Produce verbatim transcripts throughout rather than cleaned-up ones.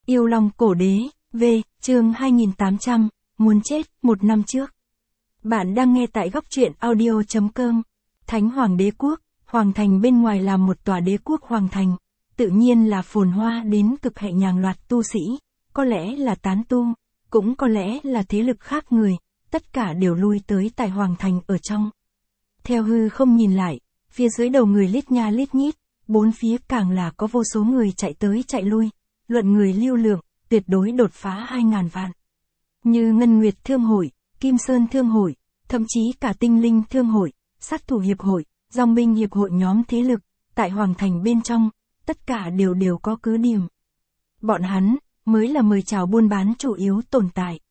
Yêu Long Cổ Đế, V, chương hai nghìn tám trăm, muốn chết, một năm trước. Bạn đang nghe tại góc truyện audio.com. Thánh Hoàng Đế Quốc, Hoàng Thành bên ngoài là một tòa đế quốc Hoàng Thành, tự nhiên là phồn hoa đến cực hệ nhàng loạt tu sĩ, có lẽ là tán tu, cũng có lẽ là thế lực khác người, tất cả đều lui tới tại Hoàng Thành ở trong. Theo hư không nhìn lại, phía dưới đầu người lít nha lít nhít, bốn phía càng là có vô số người chạy tới chạy lui, luận người lưu lượng, tuyệt đối đột phá hai ngàn vạn. Như Ngân Nguyệt Thương Hội, Kim Sơn Thương Hội, thậm chí cả Tinh Linh Thương Hội, Sát Thủ Hiệp Hội, Dòng Binh Hiệp Hội nhóm thế lực, tại Hoàng Thành bên trong, tất cả đều đều có cứ điểm. Bọn hắn, mới là mời chào buôn bán chủ yếu tồn tại.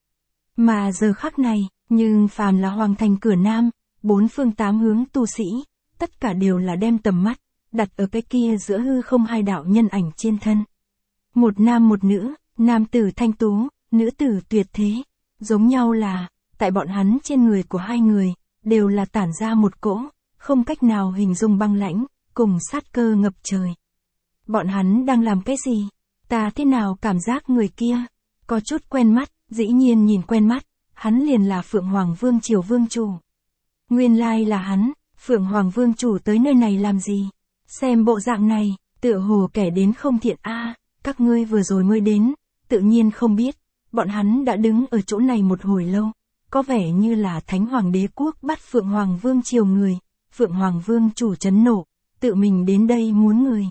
Mà giờ khắc này, nhưng phàm là Hoàng Thành cửa Nam, bốn phương tám hướng tu sĩ, tất cả đều là đem tầm mắt, đặt ở cái kia giữa hư không hai đạo nhân ảnh trên thân. Một nam một nữ, nam tử thanh tú, nữ tử tuyệt thế, giống nhau là, tại bọn hắn trên người của hai người, đều là tản ra một cỗ, không cách nào hình dung băng lãnh, cùng sát cơ ngập trời. Bọn hắn đang làm cái gì? Ta thế nào cảm giác người kia, có chút quen mắt, dĩ nhiên nhìn quen mắt, hắn liền là Phượng Hoàng Vương Triều Vương Chủ. Nguyên lai là hắn, Phượng Hoàng Vương Chủ tới nơi này làm gì? Xem bộ dạng này, tựa hồ kẻ đến không thiện a. Các ngươi vừa rồi mới đến, tự nhiên không biết, bọn hắn đã đứng ở chỗ này một hồi lâu, có vẻ như là Thánh Hoàng Đế Quốc bắt Phượng Hoàng Vương Triều người, Phượng Hoàng Vương Chủ chấn nộ, tự mình đến đây muốn người.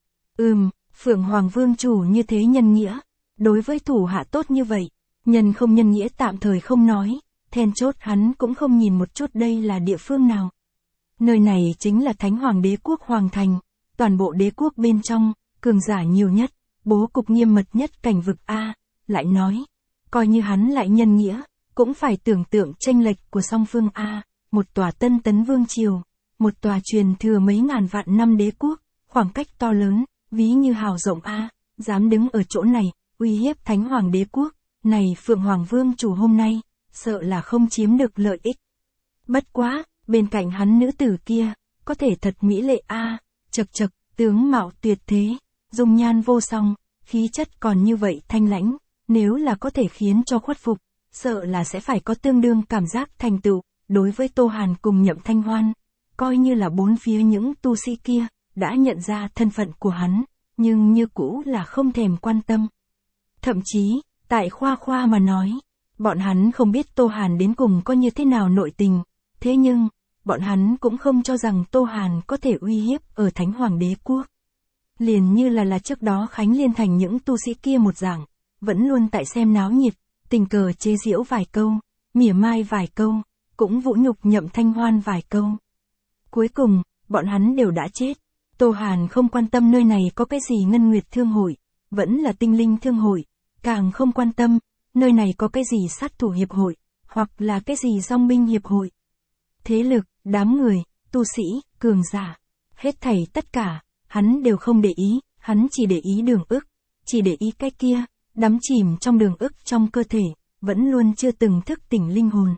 Ừm, Phượng Hoàng Vương Chủ như thế nhân nghĩa, đối với thủ hạ tốt như vậy, nhân không nhân nghĩa tạm thời không nói, then chốt hắn cũng không nhìn một chút đây là địa phương nào. Nơi này chính là Thánh Hoàng Đế Quốc Hoàng Thành, toàn bộ đế quốc bên trong, cường giả nhiều nhất, bố cục nghiêm mật nhất cảnh vực A, lại nói, coi như hắn lại nhân nghĩa, cũng phải tưởng tượng chênh lệch của song phương A, một tòa Tân Tấn Vương Triều, một tòa truyền thừa mấy ngàn vạn năm đế quốc, khoảng cách to lớn, ví như hào rộng A, dám đứng ở chỗ này, uy hiếp Thánh Hoàng Đế Quốc, này Phượng Hoàng Vương Chủ hôm nay, sợ là không chiếm được lợi ích. Bất quá, bên cạnh hắn nữ tử kia, có thể thật mỹ lệ A, chật chật, tướng mạo tuyệt thế, dung nhan vô song, khí chất còn như vậy thanh lãnh, nếu là có thể khiến cho khuất phục, sợ là sẽ phải có tương đương cảm giác thành tựu, đối với Tô Hàn cùng Nhậm Thanh Hoan, coi như là bốn phía những tu sĩ kia, đã nhận ra thân phận của hắn, nhưng như cũ là không thèm quan tâm. Thậm chí, tại khoa khoa mà nói, bọn hắn không biết Tô Hàn đến cùng có như thế nào nội tình, thế nhưng, bọn hắn cũng không cho rằng Tô Hàn có thể uy hiếp ở Thánh Hoàng Đế Quốc. Liền như là là trước đó Khánh Liên Thành những tu sĩ kia một dạng, vẫn luôn tại xem náo nhiệt, tình cờ chế giễu vài câu, mỉa mai vài câu, cũng vũ nhục Nhậm Thanh Hoan vài câu. Cuối cùng, bọn hắn đều đã chết. Tô Hàn không quan tâm nơi này có cái gì Ngân Nguyệt Thương Hội, vẫn là Tinh Linh Thương Hội, càng không quan tâm, nơi này có cái gì Sát Thủ Hiệp Hội, hoặc là cái gì Dòng Binh Hiệp Hội. Thế lực, đám người, tu sĩ, cường giả, hết thảy tất cả, hắn đều không để ý, hắn chỉ để ý đường ức, chỉ để ý cái kia, đắm chìm trong đường ức trong cơ thể, vẫn luôn chưa từng thức tỉnh linh hồn.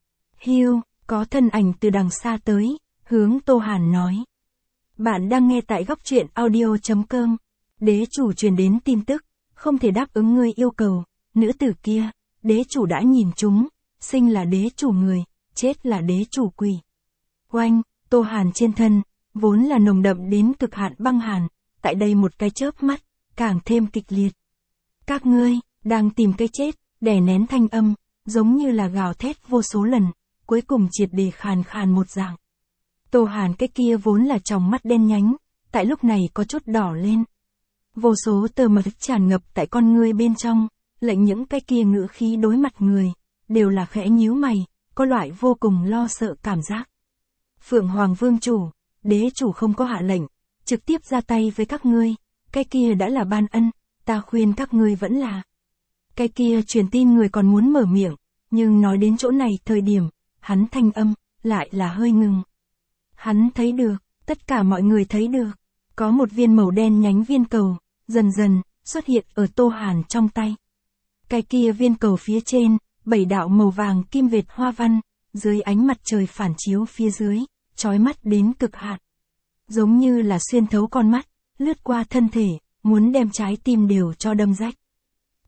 Hiu, có thân ảnh từ đằng xa tới, hướng Tô Hàn nói. Bạn đang nghe tại góc truyện audio.com. Đế chủ truyền đến tin tức, không thể đáp ứng ngươi yêu cầu, nữ tử kia, đế chủ đã nhìn chúng, sinh là đế chủ người, chết là đế chủ quỷ. Oanh, Tô Hàn trên thân, vốn là nồng đậm đến cực hạn băng hàn, tại đây một cái chớp mắt, càng thêm kịch liệt. Các ngươi, đang tìm cái chết, đè nén thanh âm, giống như là gào thét vô số lần, cuối cùng triệt để khàn khàn một dạng. Tô Hàn cái kia vốn là tròng mắt đen nhánh, tại lúc này có chút đỏ lên. Vô số tơ mật tràn ngập tại con ngươi bên trong, lệnh những cái kia ngữ khí đối mặt người, đều là khẽ nhíu mày, có loại vô cùng lo sợ cảm giác. Phượng Hoàng Vương Chủ, đế chủ không có hạ lệnh, trực tiếp ra tay với các ngươi, cái kia đã là ban ân, ta khuyên các ngươi vẫn là. Cái kia truyền tin người còn muốn mở miệng, nhưng nói đến chỗ này thời điểm, hắn thanh âm, lại là hơi ngừng. Hắn thấy được, tất cả mọi người thấy được, có một viên màu đen nhánh viên cầu, dần dần, xuất hiện ở Tô Hàn trong tay. Cái kia viên cầu phía trên, bảy đạo màu vàng kim vệt hoa văn, dưới ánh mặt trời phản chiếu phía dưới, chói mắt đến cực hạn. Giống như là xuyên thấu con mắt, lướt qua thân thể, muốn đem trái tim đều cho đâm rách.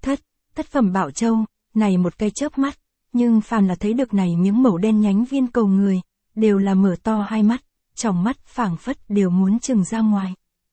thất phẩm bảo châu, này một cái chớp mắt, nhưng phàm là thấy được này miếng màu đen nhánh viên cầu người, đều là mở to hai mắt, trong mắt phảng phất đều muốn trừng ra ngoài.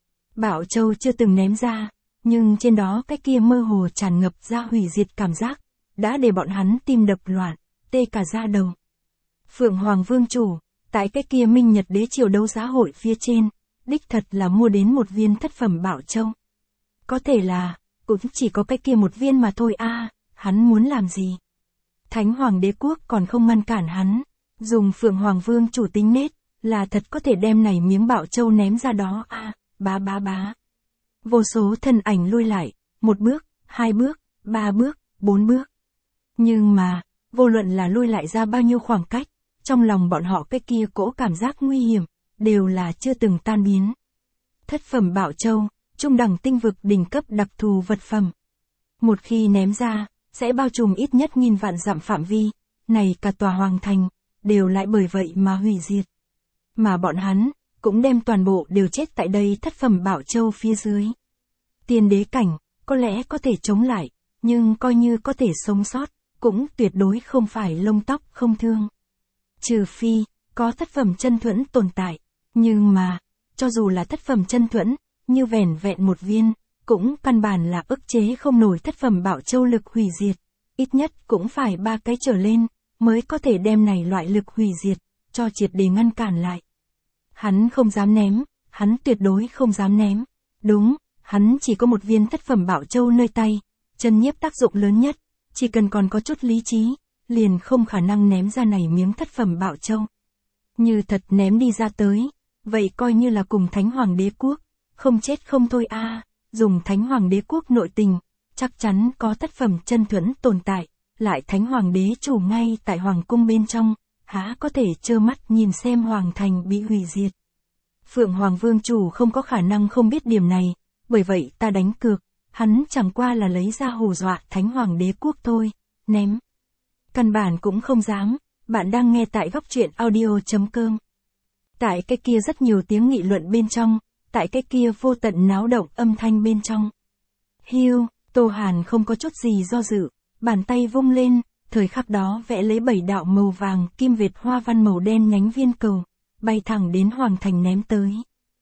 Bảo châu chưa từng ném ra, nhưng trên đó cái kia mơ hồ tràn ngập ra hủy diệt cảm giác, đã để bọn hắn tim đập loạn, tê cả da đầu. Phượng Hoàng Vương chủ, tại cái kia Minh Nhật Đế triều đấu giá hội phía trên, đích thật là mua đến một viên thất phẩm bảo châu. Có thể là, cũng chỉ có cái kia một viên mà thôi a, à, hắn muốn làm gì? Thánh Hoàng Đế quốc còn không ngăn cản hắn, dùng Phượng Hoàng Vương chủ tính nết, là thật có thể đem này miếng bảo châu ném ra đó a, à, bá bá bá. Vô số thân ảnh lui lại, một bước, hai bước, ba bước, bốn bước. Nhưng mà, vô luận là lui lại ra bao nhiêu khoảng cách, trong lòng bọn họ cái kia cỗ cảm giác nguy hiểm, đều là chưa từng tan biến. Thất phẩm bảo châu, trung đẳng tinh vực đỉnh cấp đặc thù vật phẩm. Một khi ném ra, sẽ bao trùm ít nhất nghìn vạn dặm phạm vi, này cả tòa hoàng thành, đều lại bởi vậy mà hủy diệt. Mà bọn hắn, cũng đem toàn bộ đều chết tại đây thất phẩm bảo châu phía dưới. Tiên đế cảnh, có lẽ có thể chống lại, nhưng coi như có thể sống sót, cũng tuyệt đối không phải lông tóc không thương. Trừ phi, có thất phẩm chân thuẫn tồn tại, nhưng mà, cho dù là thất phẩm chân thuẫn, như vẻn vẹn một viên, cũng căn bản là ức chế không nổi thất phẩm bảo châu lực hủy diệt, ít nhất cũng phải ba cái trở lên, mới có thể đem này loại lực hủy diệt, cho triệt để ngăn cản lại. Hắn không dám ném, hắn tuyệt đối không dám ném, đúng, hắn chỉ có một viên thất phẩm bảo châu nơi tay, chân nhiếp tác dụng lớn nhất, chỉ cần còn có chút lý trí, liền không khả năng ném ra này miếng thất phẩm bảo châu. Như thật ném đi ra tới, vậy coi như là cùng Thánh Hoàng Đế quốc, không chết không thôi a, à, dùng Thánh Hoàng Đế quốc nội tình, chắc chắn có thất phẩm chân thuẫn tồn tại, lại Thánh Hoàng Đế chủ ngay tại Hoàng cung bên trong, há có thể trơ mắt nhìn xem Hoàng thành bị hủy diệt. Phượng Hoàng Vương chủ không có khả năng không biết điểm này, bởi vậy ta đánh cược, hắn chẳng qua là lấy ra hù dọa Thánh Hoàng Đế quốc thôi, ném. Căn bản cũng không dám, bạn đang nghe tại góc truyện audio chấm com. Tại cái kia rất nhiều tiếng nghị luận bên trong, tại cái kia vô tận náo động âm thanh bên trong. Hiu, Tô Hàn không có chút gì do dự, bàn tay vung lên, thời khắc đó vẽ lấy bảy đạo màu vàng kim việt hoa văn màu đen nhánh viên cầu, bay thẳng đến Hoàng thành ném tới.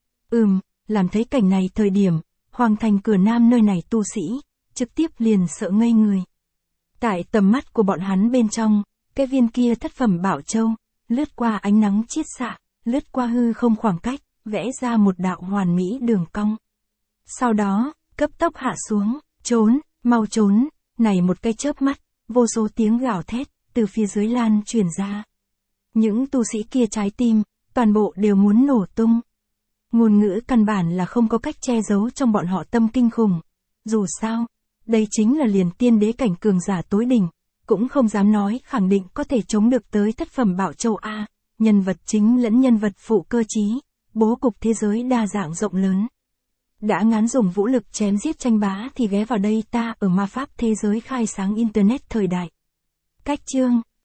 Ừm, làm thấy cảnh này thời điểm, Hoàng thành cửa nam nơi này tu sĩ, trực tiếp liền sợ ngây người. Tại tầm mắt của bọn hắn bên trong, cái viên kia thất phẩm bảo châu, lướt qua ánh nắng chiết xạ, lướt qua hư không khoảng cách, vẽ ra một đạo hoàn mỹ đường cong. Sau đó, cấp tốc hạ xuống, trốn, mau trốn, này một cái chớp mắt, vô số tiếng gào thét, từ phía dưới lan truyền ra. Những tu sĩ kia trái tim, toàn bộ đều muốn nổ tung. Ngôn ngữ căn bản là không có cách che giấu trong bọn họ tâm kinh khủng. Dù sao, đây chính là liền tiên đế cảnh cường giả tối đỉnh, cũng không dám nói khẳng định có thể chống được tới thất phẩm bảo châu A, nhân vật chính lẫn nhân vật phụ cơ trí, bố cục thế giới đa dạng rộng lớn. Đã ngán dùng vũ lực chém giết tranh bá thì ghé vào đây ta ở ma pháp thế giới khai sáng internet thời đại. Cách chương